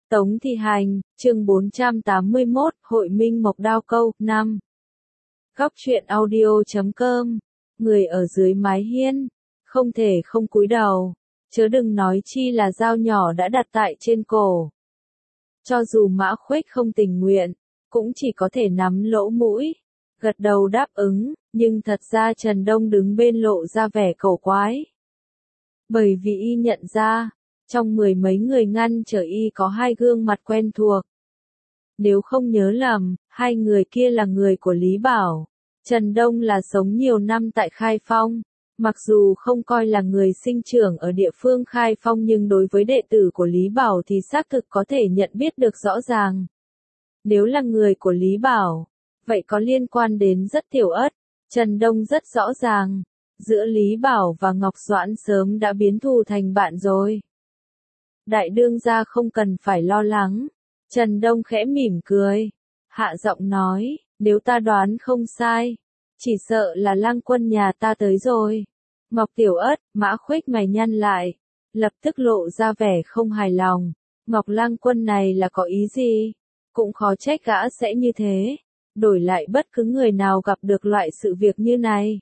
Tống Thị Hành, chương 481, Hội Minh Mộc Đao Câu, 5. Góc truyện audio.com, người ở dưới mái hiên, không thể không cúi đầu, chớ đừng nói chi là dao nhỏ đã đặt tại trên cổ. Cho dù Mã Khuếch không tình nguyện, cũng chỉ có thể nắm lỗ mũi, gật đầu đáp ứng, nhưng thật ra Trần Đông đứng bên lộ ra vẻ cổ quái. Bởi vì y nhận ra, trong mười mấy người ngăn trở y có hai gương mặt quen thuộc. Nếu không nhớ lầm, hai người kia là người của Lý Bảo. Trần Đông là sống nhiều năm tại Khai Phong. Mặc dù không coi là người sinh trưởng ở địa phương Khai Phong nhưng đối với đệ tử của Lý Bảo thì xác thực có thể nhận biết được rõ ràng. Nếu là người của Lý Bảo, vậy có liên quan đến rất Tiểu Ất. Trần Đông rất rõ ràng, giữa Lý Bảo và Ngọc Doãn sớm đã biến thù thành bạn rồi. Đại đương gia không cần phải lo lắng. Trần Đông khẽ mỉm cười, hạ giọng nói, nếu ta đoán không sai, chỉ sợ là Lăng Quân nhà ta tới rồi. Ngọc Tiểu Ất, Mã Khuếch mày nhăn lại, lập tức lộ ra vẻ không hài lòng. Ngọc Lăng Quân này là có ý gì? Cũng khó trách gã sẽ như thế. Đổi lại bất cứ người nào gặp được loại sự việc như này,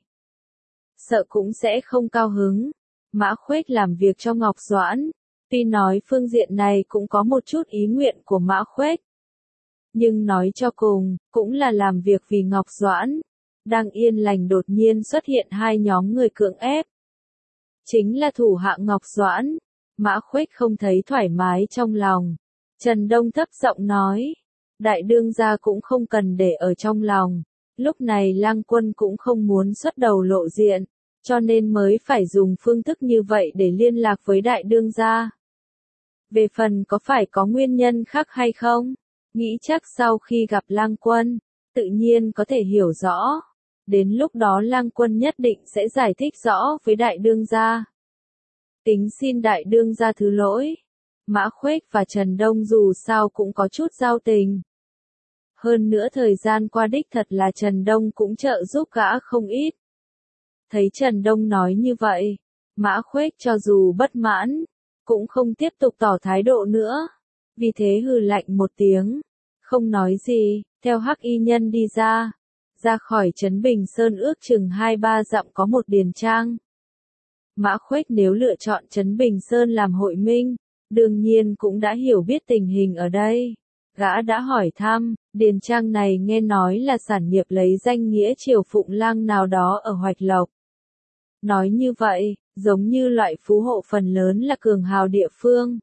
sợ cũng sẽ không cao hứng. Mã Khuếch làm việc cho Ngọc Doãn, tuy nói phương diện này cũng có một chút ý nguyện của Mã Khuếch, nhưng nói cho cùng, cũng là làm việc vì Ngọc Doãn. Đang yên lành đột nhiên xuất hiện hai nhóm người cưỡng ép. Chính là thủ hạ Ngọc Doãn. Mã Khuếch không thấy thoải mái trong lòng. Trần Đông thấp giọng nói, đại đương gia cũng không cần để ở trong lòng. Lúc này Lăng Quân cũng không muốn xuất đầu lộ diện, cho nên mới phải dùng phương thức như vậy để liên lạc với đại đương gia. Về phần có phải có nguyên nhân khác hay không, nghĩ chắc sau khi gặp Lăng Quân, tự nhiên có thể hiểu rõ. Đến lúc đó Lăng Quân nhất định sẽ giải thích rõ với đại đương gia. Tính xin đại đương gia thứ lỗi. Mã Khuếch và Trần Đông dù sao cũng có chút giao tình. Hơn nữa thời gian qua đích thật là Trần Đông cũng trợ giúp gã không ít. Thấy Trần Đông nói như vậy, Mã Khuếch cho dù bất mãn, cũng không tiếp tục tỏ thái độ nữa. Vì thế hừ lạnh một tiếng, không nói gì, theo Hắc Y Nhân đi ra khỏi trấn Bình Sơn ước chừng 2-3 dặm có một điền trang. Mã Khuếch nếu lựa chọn trấn Bình Sơn làm hội minh, đương nhiên cũng đã hiểu biết tình hình ở đây. Gã đã hỏi thăm, điền trang này nghe nói là sản nghiệp lấy danh nghĩa Triều Phụng Lang nào đó ở Hoạch Lộc. Nói như vậy, giống như loại phú hộ phần lớn là cường hào địa phương.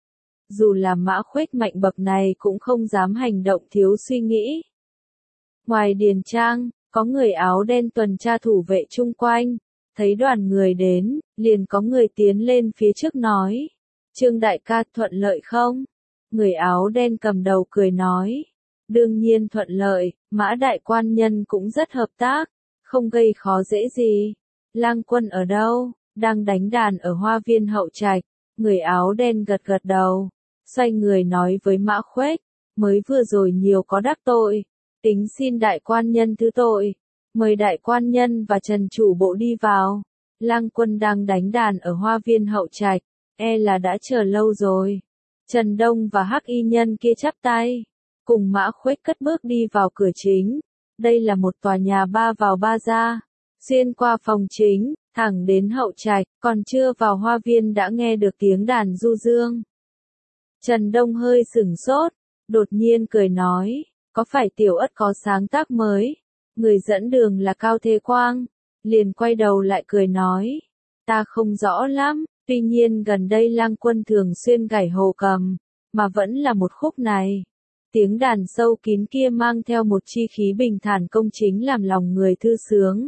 Dù là Mã Khuếch mạnh bậc này cũng không dám hành động thiếu suy nghĩ. Ngoài điền trang, có người áo đen tuần tra thủ vệ chung quanh. Thấy đoàn người đến, liền có người tiến lên phía trước nói, Trương đại ca thuận lợi không? Người áo đen cầm đầu cười nói, đương nhiên thuận lợi, Mã đại quan nhân cũng rất hợp tác, không gây khó dễ gì. Lăng Quân ở đâu? Đang đánh đàn ở hoa viên Hậu Trạch. Người áo đen gật gật đầu, xoay người nói với Mã Khuếch, mới vừa rồi nhiều có đắc tội, tính xin đại quan nhân thứ tội. Mời đại quan nhân và Trần chủ bộ đi vào. Lăng Quân đang đánh đàn ở hoa viên Hậu Trạch, e là đã chờ lâu rồi. Trần Đông và Hắc Y Nhân kia chắp tay, cùng Mã Khuếch cất bước đi vào cửa chính. Đây là một tòa nhà 3 vào 3 ra, xuyên qua phòng chính, thẳng đến Hậu Trạch, còn chưa vào hoa viên đã nghe được tiếng đàn du dương. Trần Đông hơi sửng sốt, đột nhiên cười nói, có phải Tiểu Ất có sáng tác mới? Người dẫn đường là Cao Thế Quang, liền quay đầu lại cười nói, ta không rõ lắm, tuy nhiên gần đây Lăng Quân thường xuyên gảy hồ cầm, mà vẫn là một khúc này. Tiếng đàn sâu kín kia mang theo một chi khí bình thản công chính làm lòng người thư sướng.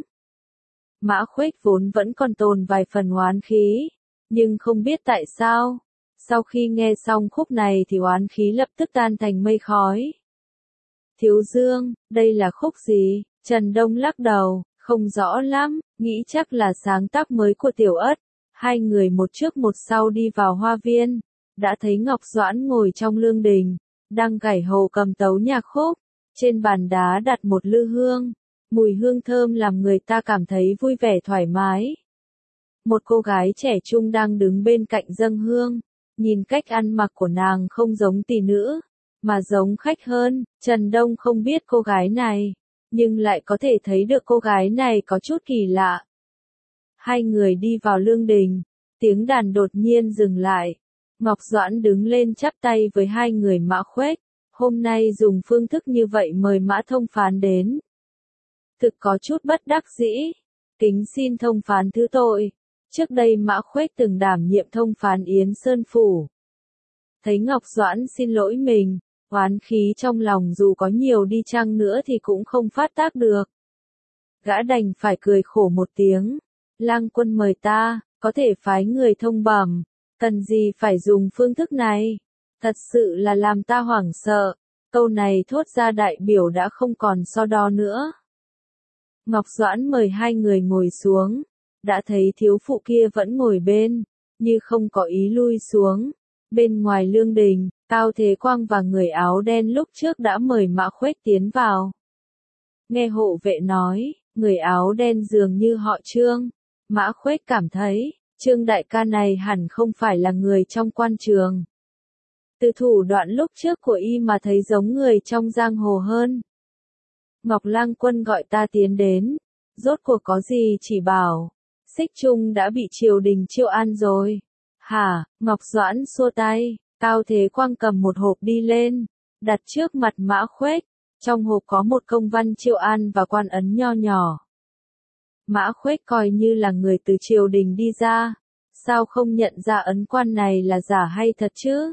Mã Khuếch vốn vẫn còn tồn vài phần oán khí, nhưng không biết tại sao, sau khi nghe xong khúc này thì oán khí lập tức tan thành mây khói. Thiếu Dương, đây là khúc gì? Trần Đông lắc đầu, không rõ lắm, nghĩ chắc là sáng tác mới của Tiểu Ất. Hai người một trước một sau đi vào hoa viên, đã thấy Ngọc Doãn ngồi trong lương đình, đang gảy hồ cầm tấu nhạc khúc. Trên bàn đá đặt một lư hương, mùi hương thơm làm người ta cảm thấy vui vẻ thoải mái. Một cô gái trẻ trung đang đứng bên cạnh dâng hương, Nhìn cách ăn mặc của nàng không giống tỷ nữ, mà giống khách hơn, Trần Đông không biết cô gái này, nhưng lại có thể thấy được cô gái này có chút kỳ lạ. Hai người đi vào lương đình, tiếng đàn đột nhiên dừng lại. Ngọc Doãn đứng lên chắp tay với hai người Mã Khuếch, hôm nay dùng phương thức như vậy mời Mã thông phán đến. Thực có chút bất đắc dĩ, kính xin thông phán thứ tội. Trước đây Mã Khuếch từng đảm nhiệm thông phán Yến Sơn Phủ. Thấy Ngọc Doãn xin lỗi mình, oán khí trong lòng dù có nhiều đi chăng nữa thì cũng không phát tác được. Gã đành phải cười khổ một tiếng. Lang quân mời ta, có thể phái người thông bẩm, cần gì phải dùng phương thức này? Thật sự là làm ta hoảng sợ. Câu này thốt ra đại biểu đã không còn so đo nữa. Ngọc Doãn mời hai người ngồi xuống, đã thấy thiếu phụ kia vẫn ngồi bên, như không có ý lui xuống. Bên ngoài lương đình, Cao Thế Quang và người áo đen lúc trước đã mời Mã Khuếch tiến vào. Nghe hộ vệ nói, người áo đen dường như họ Trương. Mã Khuếch cảm thấy, Trương đại ca này hẳn không phải là người trong quan trường. Từ thủ đoạn lúc trước của y mà thấy giống người trong giang hồ hơn. Ngọc Lang quân gọi ta tiến đến, rốt cuộc có gì chỉ bảo. Xích Trung đã bị triều đình chiêu an rồi. Hả, Ngọc Doãn xua tay, Cao Thế Quang cầm một hộp đi lên, đặt trước mặt Mã Khuếch. Trong hộp có một công văn chiêu an và quan ấn nho nhỏ. Mã Khuếch coi như là người từ triều đình đi ra, sao không nhận ra ấn quan này là giả hay thật chứ?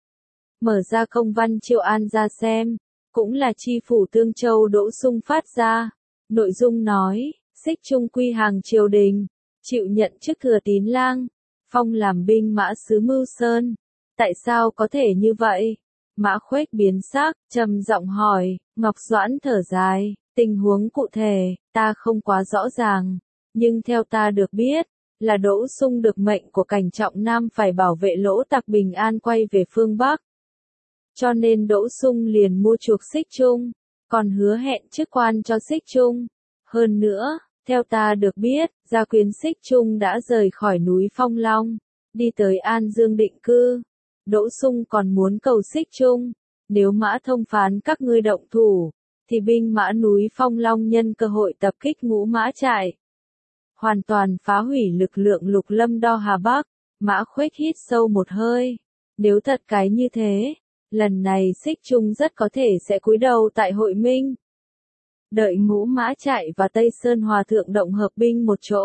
Mở ra công văn chiêu an ra xem, cũng là chi phủ Tương Châu Đỗ Sung phát ra. Nội dung nói, Xích Trung quy hàng triều đình, chịu nhận chức thừa tín lang, phong làm binh mã sứ Mưu Sơn. Tại sao có thể như vậy? Mã Khuếch biến sắc, trầm giọng hỏi. Ngọc Doãn thở dài, tình huống cụ thể, ta không quá rõ ràng, nhưng theo ta được biết, là Đỗ Sung được mệnh của Cảnh Trọng Nam phải bảo vệ Lỗ Tặc bình an quay về phương Bắc. Cho nên Đỗ Sung liền mua chuộc Xích Trung, còn hứa hẹn chức quan cho Xích Trung. Hơn nữa, theo ta được biết, gia quyến Xích Trung đã rời khỏi núi Phong Long, đi tới An Dương định cư. Đỗ Sung còn muốn cầu Xích Trung, nếu Mã thông phán các ngươi động thủ, thì binh mã núi Phong Long nhân cơ hội tập kích Ngũ Mã Trại, hoàn toàn phá hủy lực lượng Lục Lâm Đo Hà Bắc. Mã Khuếch hít sâu một hơi, nếu thật cái như thế, lần này Xích Trung rất có thể sẽ cúi đầu tại hội minh. Đợi Ngũ Mã Trại và Tây Sơn Hòa Thượng động hợp binh một chỗ,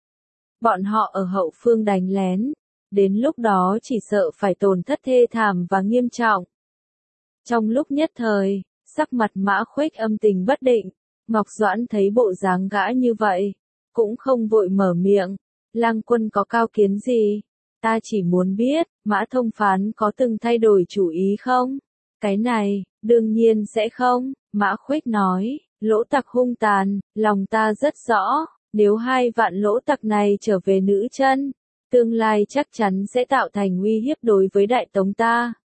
bọn họ ở hậu phương đánh lén, đến lúc đó chỉ sợ phải tổn thất thê thảm và nghiêm trọng. Trong lúc nhất thời, sắc mặt Mã Khuếch âm tình bất định, Ngọc Doãn thấy bộ dáng gã như vậy, cũng không vội mở miệng. Lang quân có cao kiến gì? Ta chỉ muốn biết, Mã thông phán có từng thay đổi chủ ý không? Cái này, đương nhiên sẽ không. Mã Khuếch nói, Lỗ Tặc hung tàn, lòng ta rất rõ, nếu 2 vạn Lỗ Tặc này trở về nữ chân, tương lai chắc chắn sẽ tạo thành uy hiếp đối với Đại Tống ta.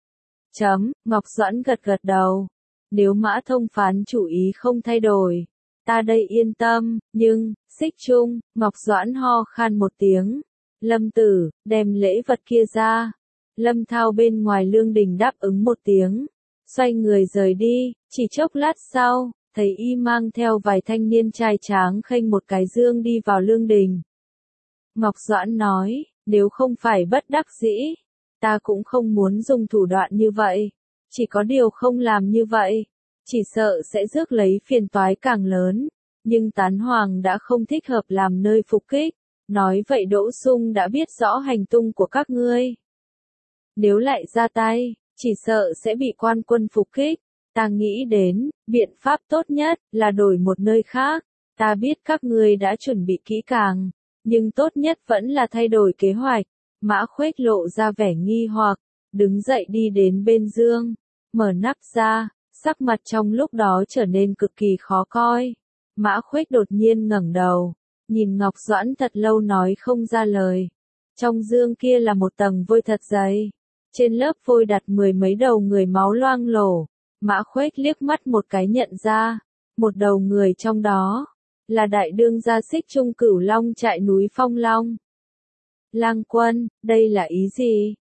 Ngọc Doãn gật gật đầu. Nếu Mã thông phán chủ ý không thay đổi, ta đây yên tâm, nhưng, Xích Trung, Ngọc Doãn ho khan một tiếng. Lâm tử, đem lễ vật kia ra. Lâm Thao bên ngoài lương đình đáp ứng một tiếng, xoay người rời đi. Chỉ chốc lát sau, thấy y mang theo vài thanh niên trai tráng khênh một cái dương đi vào lương đình. Ngọc Doãn nói, nếu không phải bất đắc dĩ, ta cũng không muốn dùng thủ đoạn như vậy. Chỉ có điều không làm như vậy, chỉ sợ sẽ rước lấy phiền toái càng lớn. Nhưng Tán Hoàng đã không thích hợp làm nơi phục kích. Nói vậy Đỗ Sung đã biết rõ hành tung của các ngươi. Nếu lại ra tay, chỉ sợ sẽ bị quan quân phục kích. Ta nghĩ đến, biện pháp tốt nhất là đổi một nơi khác. Ta biết các ngươi đã chuẩn bị kỹ càng, nhưng tốt nhất vẫn là thay đổi kế hoạch. Mã Khuếch lộ ra vẻ nghi hoặc, đứng dậy đi đến bên giường, mở nắp ra, sắc mặt trong lúc đó trở nên cực kỳ khó coi. Mã Khuếch đột nhiên ngẩng đầu, nhìn Ngọc Doãn thật lâu nói không ra lời. Trong dương kia là một tầng vôi thật dày, trên lớp vôi đặt 10 mấy đầu người máu loang lổ. Mã Khuếch liếc mắt một cái nhận ra, một đầu người trong đó là đại đương gia Xích Trung Cửu Long Trại núi Phong Long. Lang quân, đây là ý gì?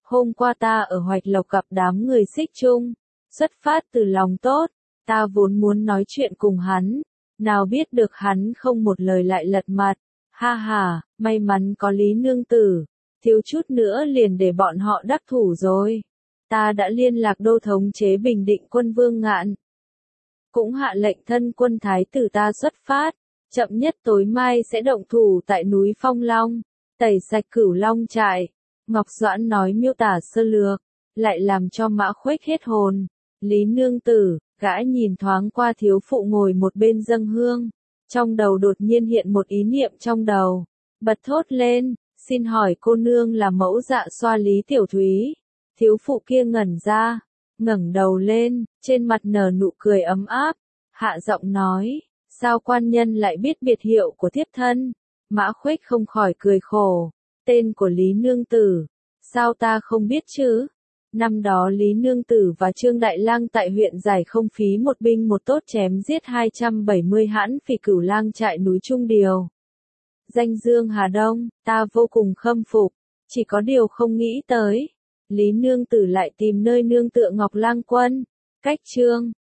Hôm qua ta ở Hoạch Lộc gặp đám người Xích Trung, xuất phát từ lòng tốt, ta vốn muốn nói chuyện cùng hắn, nào biết được hắn không một lời lại lật mặt. Ha ha, may mắn có Lý Nương Tử, thiếu chút nữa liền để bọn họ đắc thủ rồi. Ta đã liên lạc Đô thống chế Bình Định quân Vương Ngạn, cũng hạ lệnh thân quân thái tử ta xuất phát, chậm nhất tối mai sẽ động thủ tại núi Phong Long, tẩy sạch Cửu Long trại. Ngọc Doãn nói miêu tả sơ lược, lại làm cho Mã Khuếch hết hồn. Lý Nương Tử, gã nhìn thoáng qua thiếu phụ ngồi một bên dâng hương, trong đầu đột nhiên hiện một ý niệm trong đầu, bật thốt lên, xin hỏi cô nương là mẫu dạ xoa Lý Tiểu Thúy. Thiếu phụ kia ngẩn ra, ngẩng đầu lên, trên mặt nở nụ cười ấm áp, hạ giọng nói, sao quan nhân lại biết biệt hiệu của thiếp thân? Mã Khuếch không khỏi cười khổ, tên của Lý Nương Tử, sao ta không biết chứ? Năm đó Lý Nương Tử và Trương Đại Lang tại huyện Giải Không phí một binh một tốt chém giết 270 hãn phỉ Cửu Lang trại núi Trung Điều. Danh dương Hà Đông, ta vô cùng khâm phục, chỉ có điều không nghĩ tới. Lý Nương Tử lại tìm nơi nương tựa Ngọc Lang Quân, cách Trương